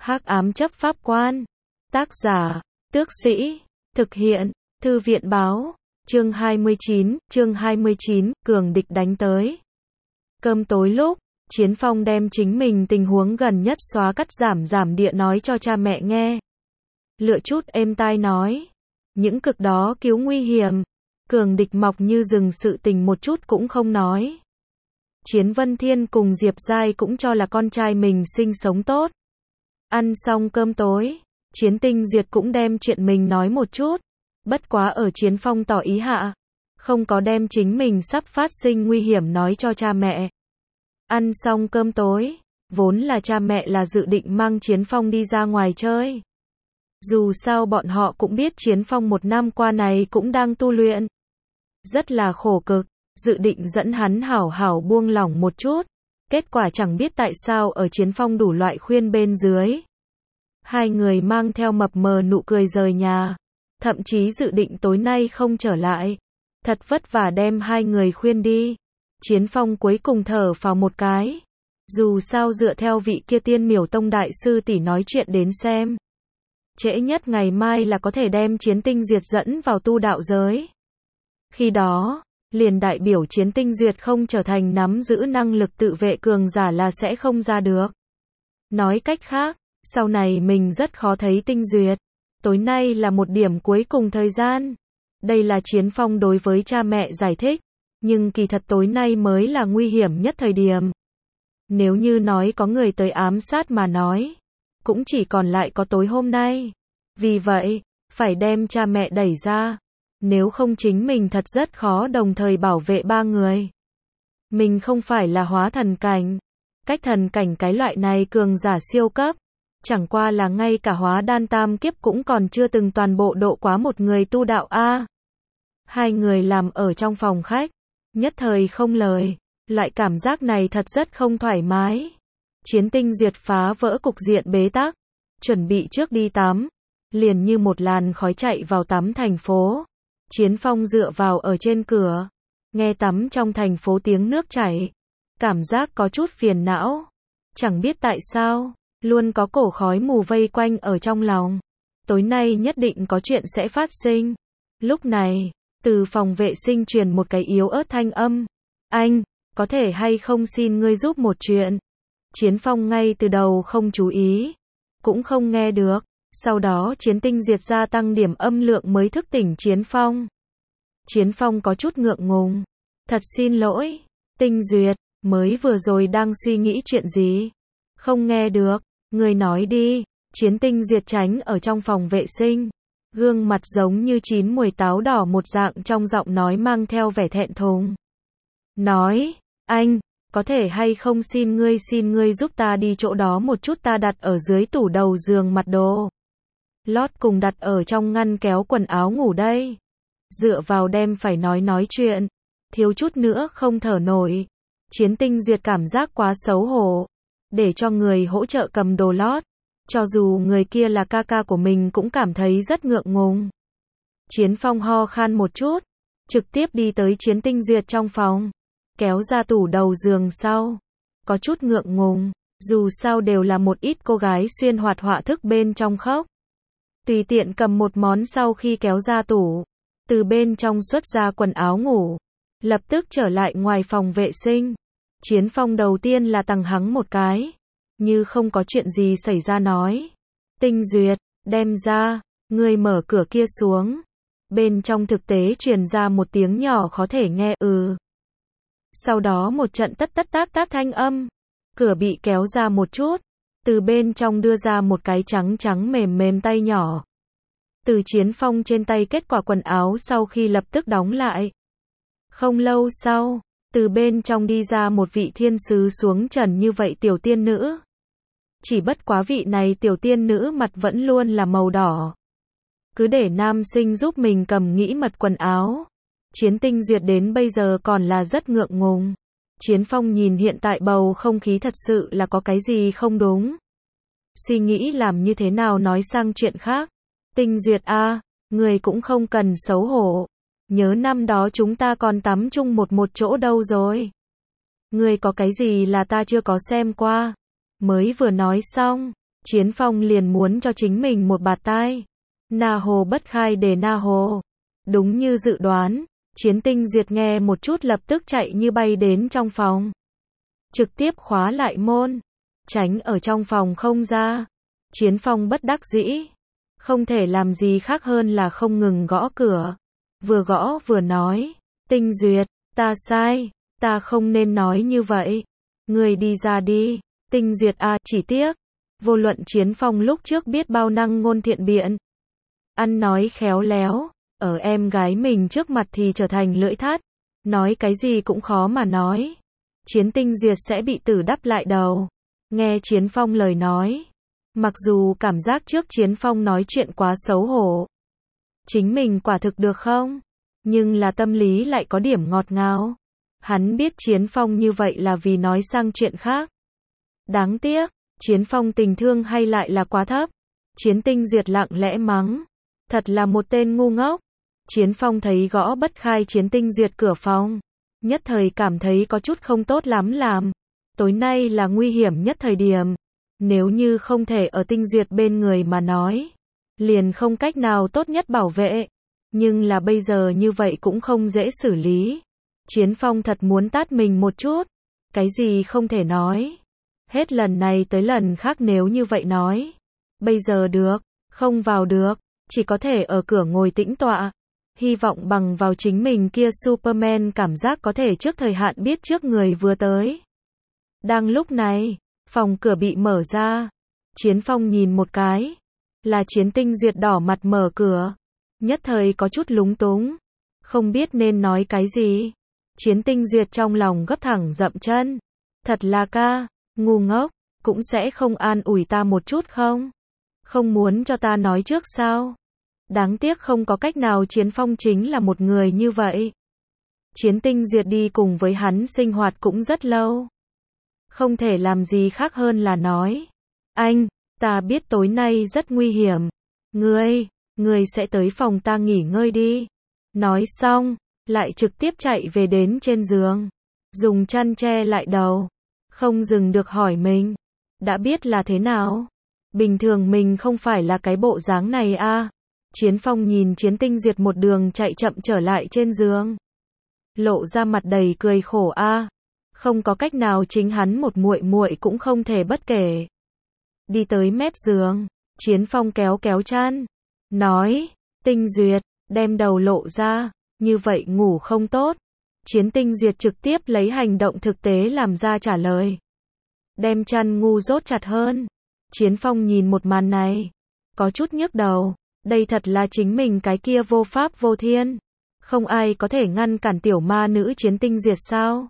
Hắc ám chấp pháp quan. Tác giả, Tước Sĩ. Thực hiện, Thư viện báo. Chương 29, cường địch đánh tới. Cơm tối lúc, Chiến Phong đem chính mình tình huống gần nhất xóa cắt giảm địa nói cho cha mẹ nghe. Lựa chút êm tai nói. Những cực đó cứu nguy hiểm. Cường địch mọc như rừng sự tình một chút cũng không nói. Chiến Vân Thiên cùng Diệp Giai cũng cho là con trai mình sinh sống tốt. Ăn xong cơm tối, Chiến Tinh Duyệt cũng đem chuyện mình nói một chút. Bất quá ở Chiến Phong tỏ ý hạ, không có đem chính mình sắp phát sinh nguy hiểm nói cho cha mẹ. Ăn xong cơm tối, vốn là cha mẹ là dự định mang Chiến Phong đi ra ngoài chơi. Dù sao bọn họ cũng biết Chiến Phong một năm qua này cũng đang tu luyện. Rất là khổ cực, dự định dẫn hắn hảo hảo buông lỏng một chút. Kết quả chẳng biết tại sao ở Chiến Phong đủ loại khuyên bên dưới. Hai người mang theo mập mờ nụ cười rời nhà. Thậm chí dự định tối nay không trở lại. Thật vất vả đem hai người khuyên đi. Chiến Phong cuối cùng thở phào một cái. Dù sao dựa theo vị kia Tiên Miểu Tông đại sư tỷ nói chuyện đến xem. Trễ nhất ngày mai là có thể đem Chiến Tinh Duyệt dẫn vào tu đạo giới. Khi đó, liền đại biểu Chiến Tinh Duyệt không trở thành nắm giữ năng lực tự vệ cường giả là sẽ không ra được. Nói cách khác, sau này mình rất khó thấy Tinh Duyệt. Tối nay là một điểm cuối cùng thời gian. Đây là Chiến Phong đối với cha mẹ giải thích. Nhưng kỳ thật tối nay mới là nguy hiểm nhất thời điểm. Nếu như nói có người tới ám sát mà nói, cũng chỉ còn lại có tối hôm nay. Vì vậy, phải đem cha mẹ đẩy ra. Nếu không chính mình thật rất khó đồng thời bảo vệ ba người. Mình không phải là hóa thần cảnh. Cách thần cảnh cái loại này cường giả siêu cấp. Chẳng qua là ngay cả hóa đan tam kiếp cũng còn chưa từng toàn bộ độ quá một người tu đạo A. Hai người làm ở trong phòng khách. Nhất thời không lời. Loại cảm giác này thật rất không thoải mái. Chiến Tinh Duyệt phá vỡ cục diện bế tắc. Chuẩn bị trước đi tắm. Liền như một làn khói chạy vào tắm thành phố. Chiến Phong dựa vào ở trên cửa. Nghe tắm trong thành phố tiếng nước chảy. Cảm giác có chút phiền não. Chẳng biết tại sao. Luôn có cổ khói mù vây quanh ở trong lòng. Tối nay nhất định có chuyện sẽ phát sinh. Lúc này, từ phòng vệ sinh truyền một cái yếu ớt thanh âm. Anh, có thể hay không xin ngươi giúp một chuyện. Chiến Phong ngay từ đầu không chú ý. Cũng không nghe được. Sau đó Chiến Tinh Duyệt gia tăng điểm âm lượng mới thức tỉnh Chiến Phong. Chiến Phong có chút ngượng ngùng. Thật xin lỗi. Tinh Duyệt, mới vừa rồi đang suy nghĩ chuyện gì? Không nghe được. Người nói đi. Chiến Tinh Duyệt tránh ở trong phòng vệ sinh. Gương mặt giống như chín muồi táo đỏ một dạng trong giọng nói mang theo vẻ thẹn thùng. Nói, anh, có thể hay không xin ngươi giúp ta đi chỗ đó một chút ta đặt ở dưới tủ đầu giường mặt đồ. Lót cùng đặt ở trong ngăn kéo quần áo ngủ đây. Dựa vào đem phải nói chuyện. Thiếu chút nữa không thở nổi. Chiến Tinh Duyệt cảm giác quá xấu hổ. Để cho người hỗ trợ cầm đồ lót. Cho dù người kia là ca ca của mình cũng cảm thấy rất ngượng ngùng. Chiến Phong ho khan một chút. Trực tiếp đi tới Chiến Tinh Duyệt trong phòng. Kéo ra tủ đầu giường sau. Có chút ngượng ngùng. Dù sao đều là một ít cô gái xuyên hoạt họa thức bên trong khóc. Tùy tiện cầm một món sau khi kéo ra tủ. Từ bên trong xuất ra quần áo ngủ. Lập tức trở lại ngoài phòng vệ sinh. Chiến Phong đầu tiên là tằng hắng một cái. Như không có chuyện gì xảy ra nói. Tinh Duyệt, đem ra. Ngươi mở cửa kia xuống. Bên trong thực tế truyền ra một tiếng nhỏ khó thể nghe Sau đó một trận tất tác thanh âm. Cửa bị kéo ra một chút. Từ bên trong đưa ra một cái trắng mềm tay nhỏ. Từ Chiến Phong trên tay kết quả quần áo sau khi lập tức đóng lại. Không lâu sau, từ bên trong đi ra một vị thiên sứ xuống trần như vậy tiểu tiên nữ. Chỉ bất quá vị này tiểu tiên nữ mặt vẫn luôn là màu đỏ. Cứ để nam sinh giúp mình cầm nghĩ mật quần áo. Chiến Tinh Duyệt đến bây giờ còn là rất ngượng ngùng. Chiến Phong nhìn hiện tại bầu không khí thật sự là có cái gì không đúng. Suy nghĩ làm như thế nào nói sang chuyện khác. Tinh Duyệt a, người cũng không cần xấu hổ. Nhớ năm đó chúng ta còn tắm chung một chỗ đâu rồi. Người có cái gì là ta chưa có xem qua. Mới vừa nói xong, Chiến Phong liền muốn cho chính mình một bạt tai. Na hồ bất khai để na hồ. Đúng như dự đoán, Chiến Tinh Duyệt nghe một chút lập tức chạy như bay đến trong phòng. Trực tiếp khóa lại môn, tránh ở trong phòng không ra. Chiến Phong bất đắc dĩ, không thể làm gì khác hơn là không ngừng gõ cửa. Vừa gõ vừa nói, Tinh Duyệt, ta sai, ta không nên nói như vậy. Người đi ra đi. Tinh Duyệt à, chỉ tiếc, vô luận Chiến Phong lúc trước biết bao năng ngôn thiện biện, ăn nói khéo léo, ở em gái mình trước mặt thì trở thành lưỡi thắt, nói cái gì cũng khó mà nói. Chiến Tinh Duyệt sẽ bị tử đắp lại đầu. Nghe Chiến Phong lời nói, mặc dù cảm giác trước Chiến Phong nói chuyện quá xấu hổ, chính mình quả thực được không? Nhưng là tâm lý lại có điểm ngọt ngào. Hắn biết Chiến Phong như vậy là vì nói sang chuyện khác. Đáng tiếc, Chiến Phong tình thương hay lại là quá thấp. Chiến Tinh Duyệt lặng lẽ mắng, thật là một tên ngu ngốc. Chiến Phong thấy gõ bất khai Chiến Tinh Duyệt cửa phòng, nhất thời cảm thấy có chút không tốt lắm làm. Tối nay là nguy hiểm nhất thời điểm. Nếu như không thể ở Tinh Duyệt bên người mà nói, liền không cách nào tốt nhất bảo vệ. Nhưng là bây giờ như vậy cũng không dễ xử lý. Chiến Phong thật muốn tát mình một chút. Cái gì không thể nói. Hết lần này tới lần khác nếu như vậy nói. Bây giờ được, không vào được, chỉ có thể ở cửa ngồi tĩnh tọa. Hy vọng bằng vào chính mình kia Superman cảm giác có thể trước thời hạn biết trước người vừa tới. Đang lúc này, phòng cửa bị mở ra. Chiến Phong nhìn một cái, là Chiến Tinh Duyệt đỏ mặt mở cửa. Nhất thời có chút lúng túng, không biết nên nói cái gì. Chiến Tinh Duyệt trong lòng gấp thẳng dậm chân. Thật là ca, ngu ngốc, cũng sẽ không an ủi ta một chút không? Không muốn cho ta nói trước sao? Đáng tiếc không có cách nào, Chiến Phong chính là một người như vậy. Chiến Tinh Duyệt đi cùng với hắn sinh hoạt cũng rất lâu. Không thể làm gì khác hơn là nói. Anh, ta biết tối nay rất nguy hiểm. Ngươi sẽ tới phòng ta nghỉ ngơi đi. Nói xong, lại trực tiếp chạy về đến trên giường. Dùng chăn che lại đầu. Không dừng được hỏi mình. Đã biết là thế nào? Bình thường mình không phải là cái bộ dáng này à? Chiến Phong nhìn Chiến Tinh Duyệt một đường chạy chậm trở lại trên giường. Lộ ra mặt đầy cười khổ a. Không có cách nào, chính hắn một muội muội cũng không thể bất kể. Đi tới mép giường, Chiến Phong kéo kéo chăn, nói, Tinh Duyệt, đem đầu lộ ra, như vậy ngủ không tốt. Chiến Tinh Duyệt trực tiếp lấy hành động thực tế làm ra trả lời. Đem chăn ngu rốt chặt hơn. Chiến Phong nhìn một màn này, có chút nhức đầu. Đây thật là chính mình cái kia vô pháp vô thiên. Không ai có thể ngăn cản tiểu ma nữ Chiến Tinh Duyệt sao?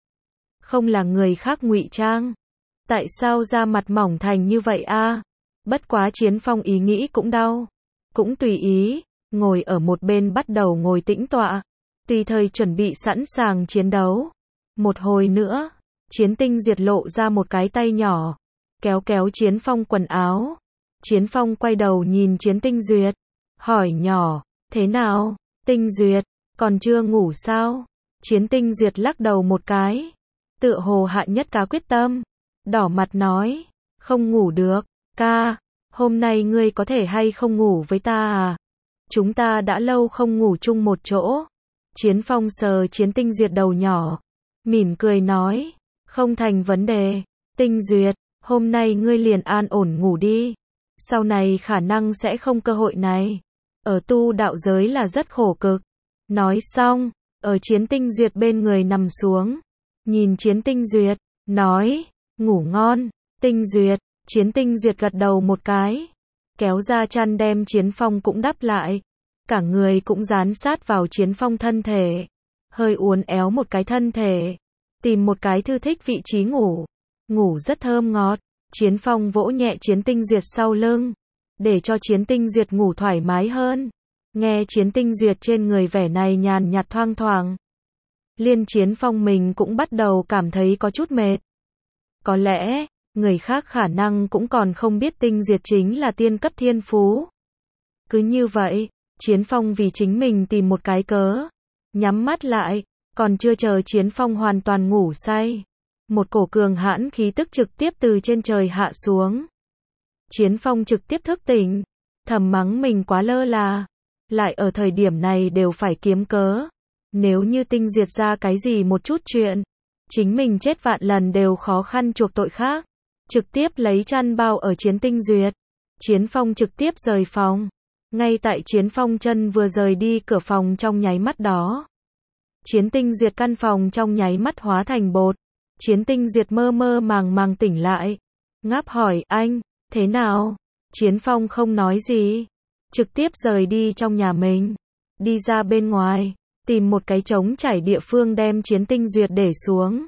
Không là người khác ngụy trang. Tại sao da mặt mỏng thành như vậy a? Bất quá Chiến Phong ý nghĩ cũng đau. Cũng tùy ý, ngồi ở một bên bắt đầu ngồi tĩnh tọa. Tùy thời chuẩn bị sẵn sàng chiến đấu. Một hồi nữa, Chiến Tinh Duyệt lộ ra một cái tay nhỏ. Kéo kéo Chiến Phong quần áo. Chiến Phong quay đầu nhìn Chiến Tinh Duyệt. Hỏi nhỏ, thế nào, Tinh Duyệt, còn chưa ngủ sao? Chiến Tinh Duyệt lắc đầu một cái. Tựa hồ hạ nhất cá quyết tâm. Đỏ mặt nói, không ngủ được, ca, hôm nay ngươi có thể hay không ngủ với ta à? Chúng ta đã lâu không ngủ chung một chỗ. Chiến Phong sờ Chiến Tinh Duyệt đầu nhỏ, mỉm cười nói, không thành vấn đề. Tinh Duyệt, hôm nay ngươi liền an ổn ngủ đi. Sau này khả năng sẽ không cơ hội này. Ở tu đạo giới là rất khổ cực. Nói xong, ở Chiến Tinh Duyệt bên người nằm xuống. Nhìn Chiến Tinh Duyệt, nói, ngủ ngon, Tinh Duyệt. Chiến Tinh Duyệt gật đầu một cái. Kéo ra chăn đem Chiến Phong cũng đắp lại. Cả người cũng dán sát vào Chiến Phong thân thể. Hơi uốn éo một cái thân thể. Tìm một cái thư thích vị trí ngủ. Ngủ rất thơm ngọt. Chiến Phong vỗ nhẹ Chiến Tinh Duyệt sau lưng, để cho Chiến Tinh Duyệt ngủ thoải mái hơn. Nghe Chiến Tinh Duyệt trên người vẻ này nhàn nhạt thoang thoảng, liên Chiến Phong mình cũng bắt đầu cảm thấy có chút mệt. Có lẽ, người khác khả năng cũng còn không biết Tinh Duyệt chính là tiên cấp thiên phú. Cứ như vậy, Chiến Phong vì chính mình tìm một cái cớ, nhắm mắt lại, còn chưa chờ Chiến Phong hoàn toàn ngủ say. Một cổ cường hãn khí tức trực tiếp từ trên trời hạ xuống. Chiến Phong trực tiếp thức tỉnh, thầm mắng mình quá lơ là, lại ở thời điểm này đều phải kiếm cớ. Nếu như Tinh Duyệt ra cái gì một chút chuyện, chính mình chết vạn lần đều khó khăn chuộc tội khác. Trực tiếp lấy chăn bao ở Chiến Tinh Duyệt. Chiến Phong trực tiếp rời phòng. Ngay tại Chiến Phong chân vừa rời đi cửa phòng trong nháy mắt đó, Chiến Tinh Duyệt căn phòng trong nháy mắt hóa thành bột. Chiến Tinh Duyệt mơ mơ màng màng tỉnh lại, ngáp hỏi anh, thế nào? Chiến Phong không nói gì, trực tiếp rời đi trong nhà mình, đi ra bên ngoài, tìm một cái trống trải địa phương đem Chiến Tinh Duyệt để xuống.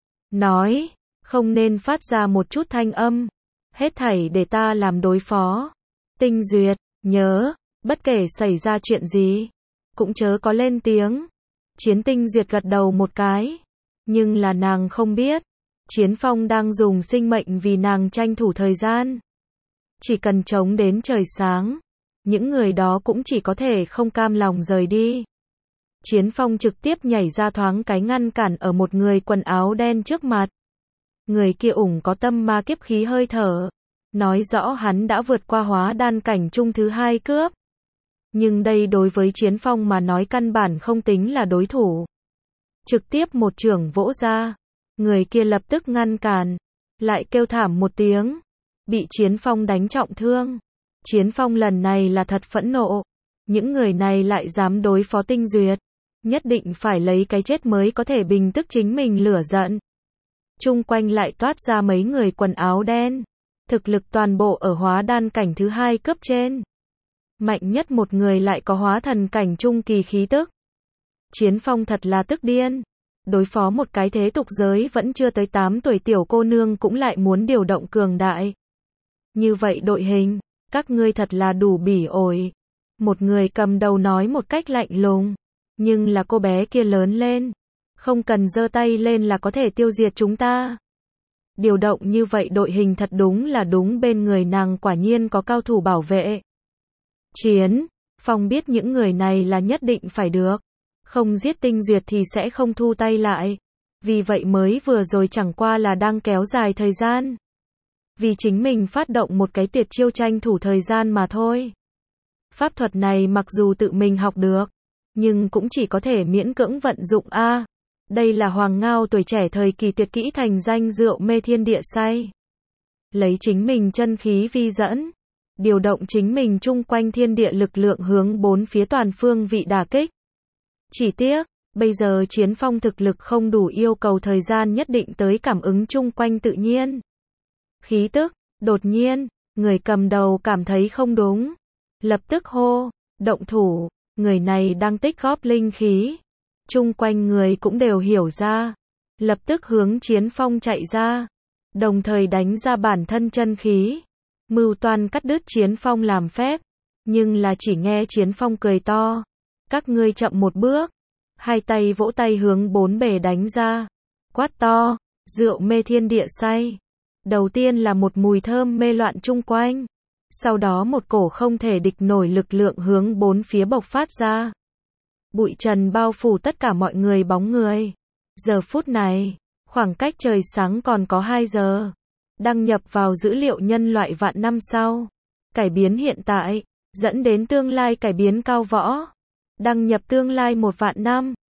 Nói, không nên phát ra một chút thanh âm, hết thảy để ta làm đối phó. Tinh Duyệt, nhớ, bất kể xảy ra chuyện gì, cũng chớ có lên tiếng. Chiến Tinh Duyệt gật đầu một cái, nhưng là nàng không biết, Chiến Phong đang dùng sinh mệnh vì nàng tranh thủ thời gian. Chỉ cần chống đến trời sáng, những người đó cũng chỉ có thể không cam lòng rời đi. Chiến Phong trực tiếp nhảy ra thoáng cái ngăn cản ở một người quần áo đen trước mặt. Người kia có tâm ma kiếp khí hơi thở, nói rõ hắn đã vượt qua hóa đan cảnh trung thứ 2 cướp. Nhưng đây đối với Chiến Phong mà nói căn bản không tính là đối thủ. Trực tiếp một chưởng vỗ ra, người kia lập tức ngăn cản, lại kêu thảm một tiếng, bị Chiến Phong đánh trọng thương. Chiến Phong lần này là thật phẫn nộ, những người này lại dám đối phó Tinh Duyệt, nhất định phải lấy cái chết mới có thể bình tức chính mình lửa giận. Chung quanh lại toát ra mấy người quần áo đen, thực lực toàn bộ ở hóa đan cảnh thứ 2 cấp trên. Mạnh nhất một người lại có hóa thần cảnh trung kỳ khí tức. Chiến Phong thật là tức điên, đối phó một cái thế tục giới vẫn chưa tới 8 tuổi tiểu cô nương cũng lại muốn điều động cường đại. Như vậy đội hình, các ngươi thật là đủ bỉ ổi. Một người cầm đầu nói một cách lạnh lùng, nhưng là cô bé kia lớn lên, không cần giơ tay lên là có thể tiêu diệt chúng ta. Điều động như vậy đội hình thật đúng là đúng, bên người nàng quả nhiên có cao thủ bảo vệ. Chiến Phong biết những người này là nhất định phải được, không giết Tinh Duyệt thì sẽ không thu tay lại. Vì vậy mới vừa rồi chẳng qua là đang kéo dài thời gian, vì chính mình phát động một cái tuyệt chiêu tranh thủ thời gian mà thôi. Pháp thuật này mặc dù tự mình học được, nhưng cũng chỉ có thể miễn cưỡng vận dụng a. Đây là Hoàng Ngao tuổi trẻ thời kỳ tuyệt kỹ thành danh rượu mê thiên địa say. Lấy chính mình chân khí vi dẫn, điều động chính mình chung quanh thiên địa lực lượng hướng bốn phía toàn phương vị đả kích. Chỉ tiếc, bây giờ Chiến Phong thực lực không đủ, yêu cầu thời gian nhất định tới cảm ứng chung quanh tự nhiên. Khí tức, đột nhiên, người cầm đầu cảm thấy không đúng. Lập tức hô, động thủ, người này đang tích góp linh khí. Chung quanh người cũng đều hiểu ra, lập tức hướng Chiến Phong chạy ra, đồng thời đánh ra bản thân chân khí, mưu toan cắt đứt Chiến Phong làm phép. Nhưng là chỉ nghe Chiến Phong cười to, các ngươi chậm một bước, hai tay vỗ tay hướng bốn bề đánh ra, quát to, rượu mê thiên địa say. Đầu tiên là một mùi thơm mê loạn chung quanh, sau đó một cổ không thể địch nổi lực lượng hướng bốn phía bộc phát ra. Bụi trần bao phủ tất cả mọi người bóng người. Giờ phút này, khoảng cách trời sáng còn có 2 giờ. Đăng nhập vào dữ liệu nhân loại vạn năm sau. Cải biến hiện tại, dẫn đến tương lai cải biến cao võ. Đăng nhập tương lai 1 vạn năm.